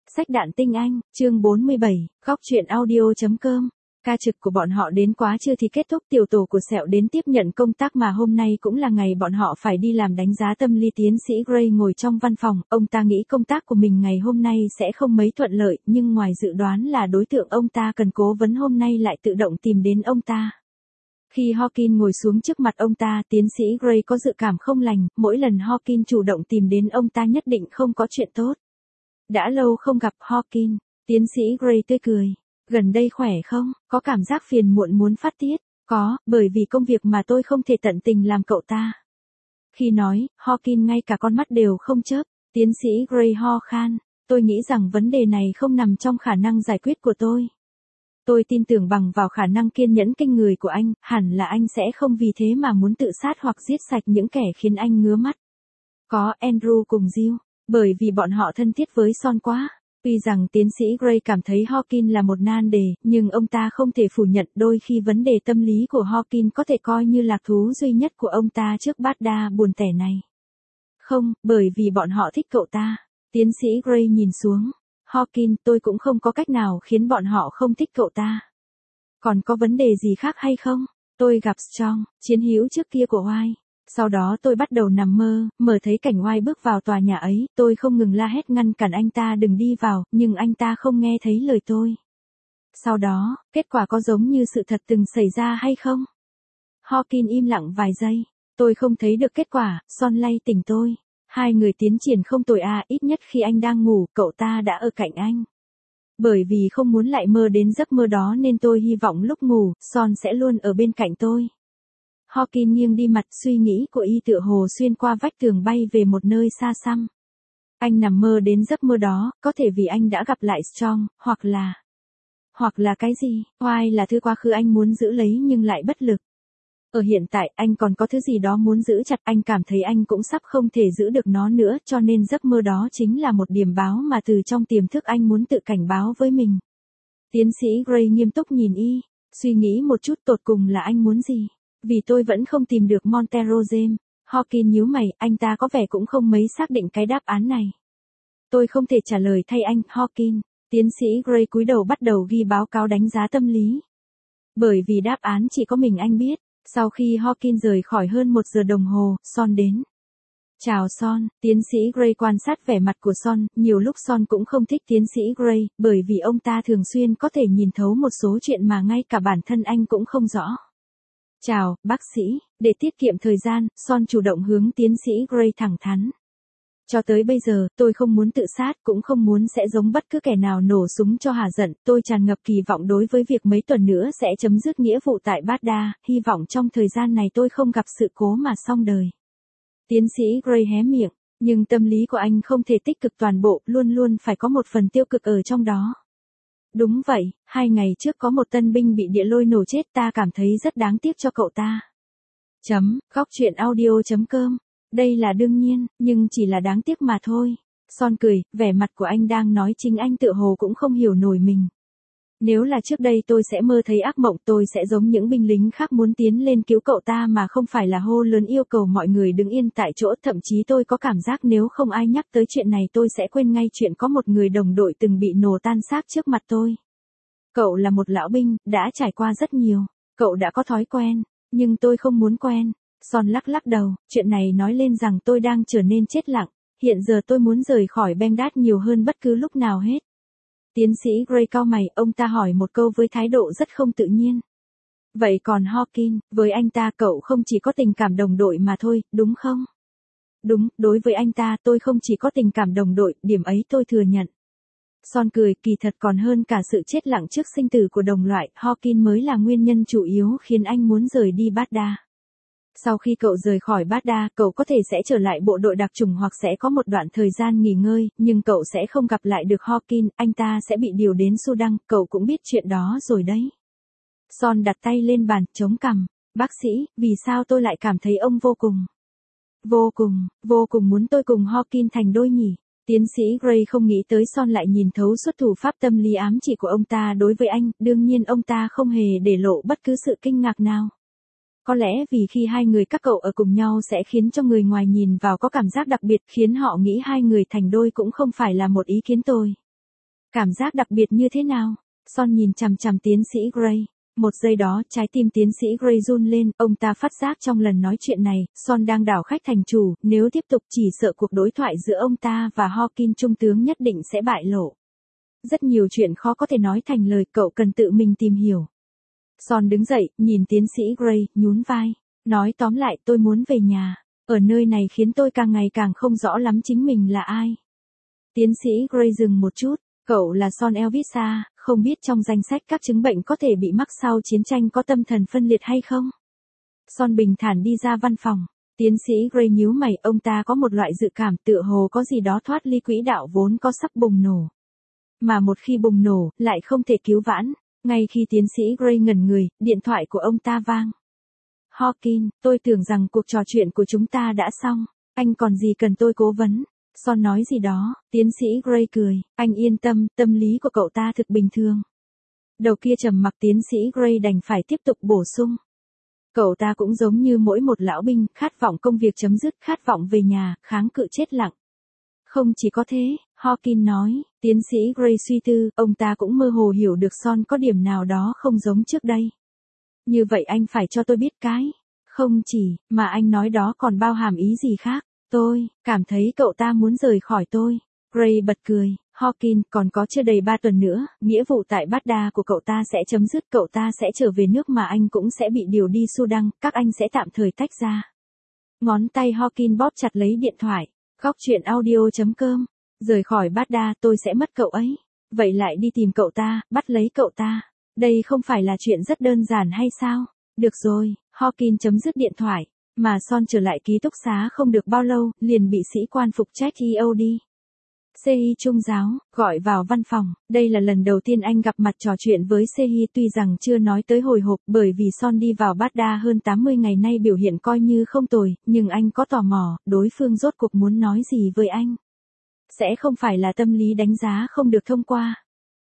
Sách Đạn Tinh Anh, chương 47, góc truyện audio.com. Ca trực của bọn họ đến quá trưa thì kết thúc, tiểu tổ của Sẹo đến tiếp nhận công tác mà hôm nay cũng là ngày bọn họ phải đi làm đánh giá tâm lý. Tiến sĩ Gray ngồi trong văn phòng, ông ta nghĩ công tác của mình ngày hôm nay sẽ không mấy thuận lợi, nhưng ngoài dự đoán là đối tượng ông ta cần cố vấn hôm nay lại tự động tìm đến ông ta. Khi Hawkins ngồi xuống trước mặt ông ta, tiến sĩ Gray có dự cảm không lành, mỗi lần Hawkins chủ động tìm đến ông ta nhất định không có chuyện tốt. Đã lâu không gặp Hawkins, tiến sĩ Gray tươi cười. Gần đây khỏe không? Có cảm giác phiền muộn muốn phát tiết? Có, bởi vì công việc mà tôi không thể tận tình làm cậu ta. Khi nói, Hawkins ngay cả con mắt đều không chớp. Tiến sĩ Gray ho khan. Tôi nghĩ rằng vấn đề này không nằm trong khả năng giải quyết của tôi. Tôi tin tưởng bằng vào khả năng kiên nhẫn kinh người của anh, hẳn là anh sẽ không vì thế mà muốn tự sát hoặc giết sạch những kẻ khiến anh ngứa mắt. Có Andrew cùng Jill, bởi vì bọn họ thân thiết với Son quá. Tuy rằng tiến sĩ Gray cảm thấy Hawkins là một nan đề, nhưng ông ta không thể phủ nhận đôi khi vấn đề tâm lý của Hawkins có thể coi như lạc thú duy nhất của ông ta trước bát đa buồn tẻ này. Không, bởi vì bọn họ thích cậu ta. Tiến sĩ Gray nhìn xuống. Hawkins, tôi cũng không có cách nào khiến bọn họ không thích cậu ta. Còn có vấn đề gì khác hay không? Tôi gặp Strong, chiến hữu trước kia của White. Sau đó tôi bắt đầu nằm mơ thấy cảnh White bước vào tòa nhà ấy, tôi không ngừng la hét ngăn cản anh ta đừng đi vào, nhưng anh ta không nghe thấy lời tôi. Sau đó, kết quả có giống như sự thật từng xảy ra hay không? Hawkins im lặng vài giây. Tôi không thấy được kết quả, Son lay tỉnh tôi. Hai người tiến triển không tồi à, ít nhất khi anh đang ngủ, cậu ta đã ở cạnh anh. Bởi vì không muốn lại mơ đến giấc mơ đó nên tôi hy vọng lúc ngủ, Son sẽ luôn ở bên cạnh tôi. Hawkins nghiêng đi mặt, suy nghĩ của y tựa hồ xuyên qua vách tường bay về một nơi xa xăm. Anh nằm mơ đến giấc mơ đó, có thể vì anh đã gặp lại Strong, hoặc là cái gì? White là thứ quá khứ anh muốn giữ lấy nhưng lại bất lực. Ở hiện tại, anh còn có thứ gì đó muốn giữ chặt, anh cảm thấy anh cũng sắp không thể giữ được nó nữa, cho nên giấc mơ đó chính là một điểm báo mà từ trong tiềm thức anh muốn tự cảnh báo với mình. Tiến sĩ Gray nghiêm túc nhìn y, suy nghĩ một chút tột cùng là anh muốn gì? Vì tôi vẫn không tìm được Montero James. Hawkins nhíu mày, anh ta có vẻ cũng không mấy xác định cái đáp án này. Tôi không thể trả lời thay anh, Hawkins. Tiến sĩ Gray cúi đầu bắt đầu ghi báo cáo đánh giá tâm lý. Bởi vì đáp án chỉ có mình anh biết. Sau khi Hawkins rời khỏi hơn 1 giờ đồng hồ, Son đến. Chào Son, tiến sĩ Gray quan sát vẻ mặt của Son, nhiều lúc Son cũng không thích tiến sĩ Gray, bởi vì ông ta thường xuyên có thể nhìn thấu một số chuyện mà ngay cả bản thân anh cũng không rõ. Chào, bác sĩ, để tiết kiệm thời gian, Son chủ động hướng tiến sĩ Gray thẳng thắn. Cho tới bây giờ, tôi không muốn tự sát, cũng không muốn sẽ giống bất cứ kẻ nào nổ súng cho hả giận, tôi tràn ngập kỳ vọng đối với việc mấy tuần nữa sẽ chấm dứt nghĩa vụ tại Baghdad, hy vọng trong thời gian này tôi không gặp sự cố mà xong đời. Tiến sĩ Gray hé miệng, nhưng tâm lý của anh không thể tích cực toàn bộ, luôn luôn phải có một phần tiêu cực ở trong đó. Đúng vậy, 2 ngày trước có một tân binh bị địa lôi nổ chết, ta cảm thấy rất đáng tiếc cho cậu ta. Góc truyện audio.com. Đây là đương nhiên, nhưng chỉ là đáng tiếc mà thôi. Son cười, vẻ mặt của anh đang nói chính anh tựa hồ cũng không hiểu nổi mình. Nếu là trước đây tôi sẽ mơ thấy ác mộng, tôi sẽ giống những binh lính khác muốn tiến lên cứu cậu ta mà không phải là hô lớn yêu cầu mọi người đứng yên tại chỗ, thậm chí tôi có cảm giác nếu không ai nhắc tới chuyện này tôi sẽ quên ngay chuyện có một người đồng đội từng bị nổ tan xác trước mặt tôi. Cậu là một lão binh, đã trải qua rất nhiều, cậu đã có thói quen, nhưng tôi không muốn quen. Son lắc đầu, chuyện này nói lên rằng tôi đang trở nên chết lặng, hiện giờ tôi muốn rời khỏi Baghdad nhiều hơn bất cứ lúc nào hết. Tiến sĩ Gray cau mày, ông ta hỏi một câu với thái độ rất không tự nhiên. Vậy còn Hawkins, với anh ta cậu không chỉ có tình cảm đồng đội mà thôi, đúng không? Đúng, đối với anh ta tôi không chỉ có tình cảm đồng đội, điểm ấy tôi thừa nhận. Son cười, kỳ thật còn hơn cả sự chết lặng trước sinh tử của đồng loại, Hawkins mới là nguyên nhân chủ yếu khiến anh muốn rời đi Baghdad. Sau khi cậu rời khỏi Baghdad, cậu có thể sẽ trở lại bộ đội đặc chủng hoặc sẽ có một đoạn thời gian nghỉ ngơi, nhưng cậu sẽ không gặp lại được Hawkins, anh ta sẽ bị điều đến Sudan, cậu cũng biết chuyện đó rồi đấy. Son đặt tay lên bàn, chống cằm, bác sĩ, vì sao tôi lại cảm thấy ông vô cùng muốn tôi cùng Hawkins thành đôi nhỉ? Tiến sĩ Gray không nghĩ tới Son lại nhìn thấu xuất thủ pháp tâm lý ám chỉ của ông ta đối với anh, đương nhiên ông ta không hề để lộ bất cứ sự kinh ngạc nào. Có lẽ vì khi hai người các cậu ở cùng nhau sẽ khiến cho người ngoài nhìn vào có cảm giác đặc biệt, khiến họ nghĩ hai người thành đôi cũng không phải là một ý kiến tồi. Cảm giác đặc biệt như thế nào? Son nhìn chằm chằm tiến sĩ Gray. Một giây đó, trái tim tiến sĩ Gray run lên, ông ta phát giác trong lần nói chuyện này, Son đang đảo khách thành chủ, nếu tiếp tục chỉ sợ cuộc đối thoại giữa ông ta và Hawkins trung tướng nhất định sẽ bại lộ. Rất nhiều chuyện khó có thể nói thành lời, cậu cần tự mình tìm hiểu. Son đứng dậy, nhìn tiến sĩ Gray, nhún vai. Nói tóm lại, tôi muốn về nhà. Ở nơi này khiến tôi càng ngày càng không rõ lắm chính mình là ai. Tiến sĩ Gray dừng một chút. Cậu là Son Elvisa, không biết trong danh sách các chứng bệnh có thể bị mắc sau chiến tranh có tâm thần phân liệt hay không? Son bình thản đi ra văn phòng. Tiến sĩ Gray nhíu mày, ông ta có một loại dự cảm tựa hồ có gì đó thoát ly quỹ đạo vốn có sắp bùng nổ. Mà một khi bùng nổ, lại không thể cứu vãn. Ngay khi tiến sĩ Gray ngẩn người, điện thoại của ông ta vang. Hawkins, tôi tưởng rằng cuộc trò chuyện của chúng ta đã xong. Anh còn gì cần tôi cố vấn? Son nói gì đó, tiến sĩ Gray cười, anh yên tâm, tâm lý của cậu ta thực bình thường. Đầu kia trầm mặc, tiến sĩ Gray đành phải tiếp tục bổ sung. Cậu ta cũng giống như mỗi một lão binh, khát vọng công việc chấm dứt, khát vọng về nhà, kháng cự chết lặng. Không chỉ có thế, Hawkins nói, tiến sĩ Gray suy tư, ông ta cũng mơ hồ hiểu được Son có điểm nào đó không giống trước đây. Như vậy anh phải cho tôi biết cái. Không chỉ, mà anh nói đó còn bao hàm ý gì khác. Tôi cảm thấy cậu ta muốn rời khỏi tôi. Gray bật cười. Hawkins, còn có chưa đầy 3 tuần nữa, nghĩa vụ tại Baghdad của cậu ta sẽ chấm dứt, cậu ta sẽ trở về nước mà anh cũng sẽ bị điều đi Sudan, các anh sẽ tạm thời tách ra. Ngón tay Hawkins bóp chặt lấy điện thoại. Góc truyện audio.com. Rời khỏi Baghdad, tôi sẽ mất cậu ấy. Vậy lại đi tìm cậu ta, bắt lấy cậu ta. Đây không phải là chuyện rất đơn giản hay sao? Được rồi, Hawkins chấm dứt điện thoại. Mà Son trở lại ký túc xá không được bao lâu, liền bị sĩ quan phụ trách EOD. Sehi trung giáo, gọi vào văn phòng. Đây là lần đầu tiên anh gặp mặt trò chuyện với Sehi, tuy rằng chưa nói tới hồi hộp, bởi vì Son đi vào Baghdad hơn 80 ngày nay biểu hiện coi như không tồi, nhưng anh có tò mò, đối phương rốt cuộc muốn nói gì với anh. Sẽ không phải là tâm lý đánh giá không được thông qua.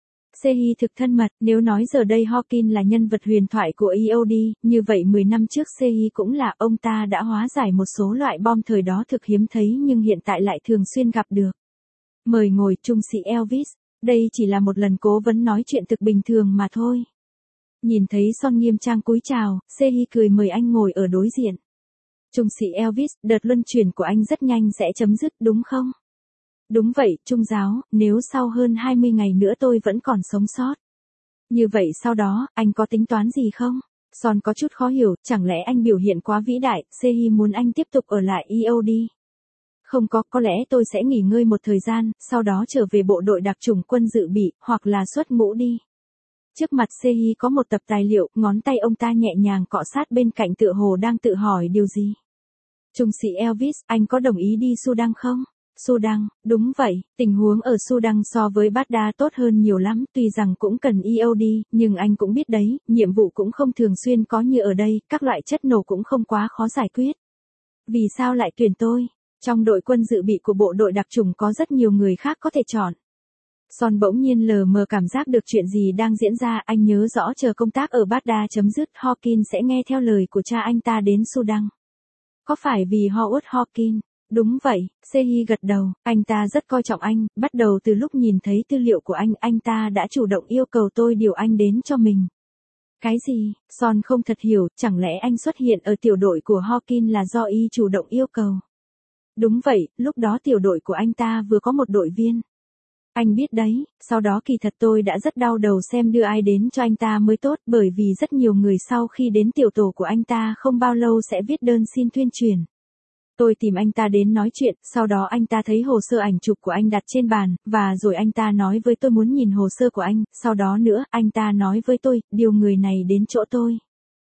Sehi thực thân mật, nếu nói giờ đây Hawkins là nhân vật huyền thoại của EOD, như vậy 10 năm trước Sehi cũng là, ông ta đã hóa giải một số loại bom thời đó thực hiếm thấy nhưng hiện tại lại thường xuyên gặp được. Mời ngồi, trung sĩ Elvis, đây chỉ là một lần cố vấn nói chuyện thực bình thường mà thôi. Nhìn thấy Son nghiêm trang cúi chào, Sehi cười mời anh ngồi ở đối diện. Trung sĩ Elvis, đợt luân chuyển của anh rất nhanh sẽ chấm dứt đúng không? Đúng vậy, trung giáo, nếu sau hơn 20 ngày nữa tôi vẫn còn sống sót. Như vậy sau đó, anh có tính toán gì không? Son có chút khó hiểu, chẳng lẽ anh biểu hiện quá vĩ đại, Sehi muốn anh tiếp tục ở lại EOD? Không có lẽ tôi sẽ nghỉ ngơi một thời gian, sau đó trở về bộ đội đặc chủng quân dự bị, hoặc là xuất ngũ đi. Trước mặt Sehi có một tập tài liệu, ngón tay ông ta nhẹ nhàng cọ sát bên cạnh tựa hồ đang tự hỏi điều gì. Trung sĩ Elvis, anh có đồng ý đi Sudan không? Sudan, đúng vậy, tình huống ở Sudan so với Baghdad tốt hơn nhiều lắm, tuy rằng cũng cần EOD, nhưng anh cũng biết đấy, nhiệm vụ cũng không thường xuyên có như ở đây, các loại chất nổ cũng không quá khó giải quyết. Vì sao lại tuyển tôi? Trong đội quân dự bị của bộ đội đặc chủng có rất nhiều người khác có thể chọn. Son bỗng nhiên lờ mờ cảm giác được chuyện gì đang diễn ra, anh nhớ rõ chờ công tác ở Baghdad chấm dứt, Hawkins sẽ nghe theo lời của cha anh ta đến Sudan. Có phải vì Howard Hawkins? Đúng vậy, Sehi gật đầu, anh ta rất coi trọng anh, bắt đầu từ lúc nhìn thấy tư liệu của anh ta đã chủ động yêu cầu tôi điều anh đến cho mình. Cái gì? Son không thật hiểu, chẳng lẽ anh xuất hiện ở tiểu đội của Hawkins là do y chủ động yêu cầu? Đúng vậy, lúc đó tiểu đội của anh ta vừa có một đội viên. Anh biết đấy, sau đó kỳ thật tôi đã rất đau đầu xem đưa ai đến cho anh ta mới tốt, bởi vì rất nhiều người sau khi đến tiểu tổ của anh ta không bao lâu sẽ viết đơn xin tuyên truyền. Tôi tìm anh ta đến nói chuyện, sau đó anh ta thấy hồ sơ ảnh chụp của anh đặt trên bàn, và rồi anh ta nói với tôi muốn nhìn hồ sơ của anh, sau đó nữa, anh ta nói với tôi, điều người này đến chỗ tôi.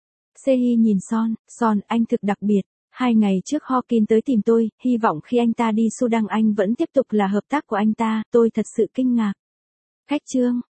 Sehi nhìn Son, anh thực đặc biệt. 2 ngày trước Hawkins tới tìm tôi, hy vọng khi anh ta đi Sudan anh vẫn tiếp tục là hợp tác của anh ta, tôi thật sự kinh ngạc. Khách chương.